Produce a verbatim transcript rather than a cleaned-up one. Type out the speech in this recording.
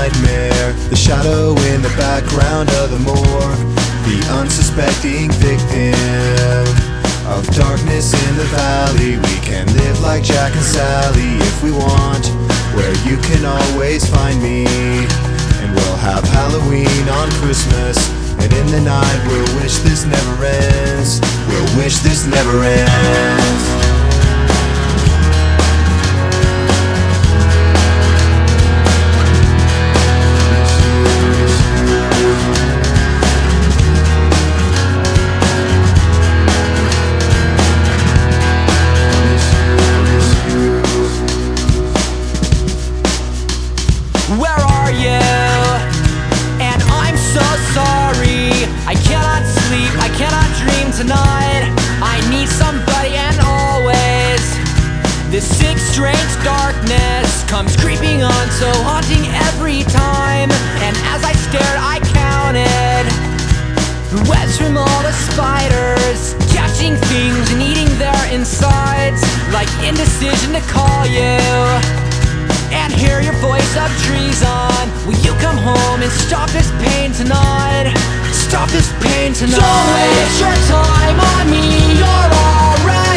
nightmare, the shadow in the background of the morgue, the unsuspecting victim of darkness in the valley. We can live like Jack and Sally if we want, where you can always find me. And we'll have Halloween on Christmas, and in the night we'll wish this never ends. We'll wish this never ends. Where are you? And I'm so sorry. I cannot sleep, I cannot dream tonight. I need somebody, and always this sick, strange darkness comes creeping on, so haunting every time. And as I stared, I counted the webs from all the spiders, catching things and eating their insides, like indecision to call you and hear your voice of treason. Will you come home and stop this pain tonight? Stop this pain tonight. Don't waste your time on me, you're already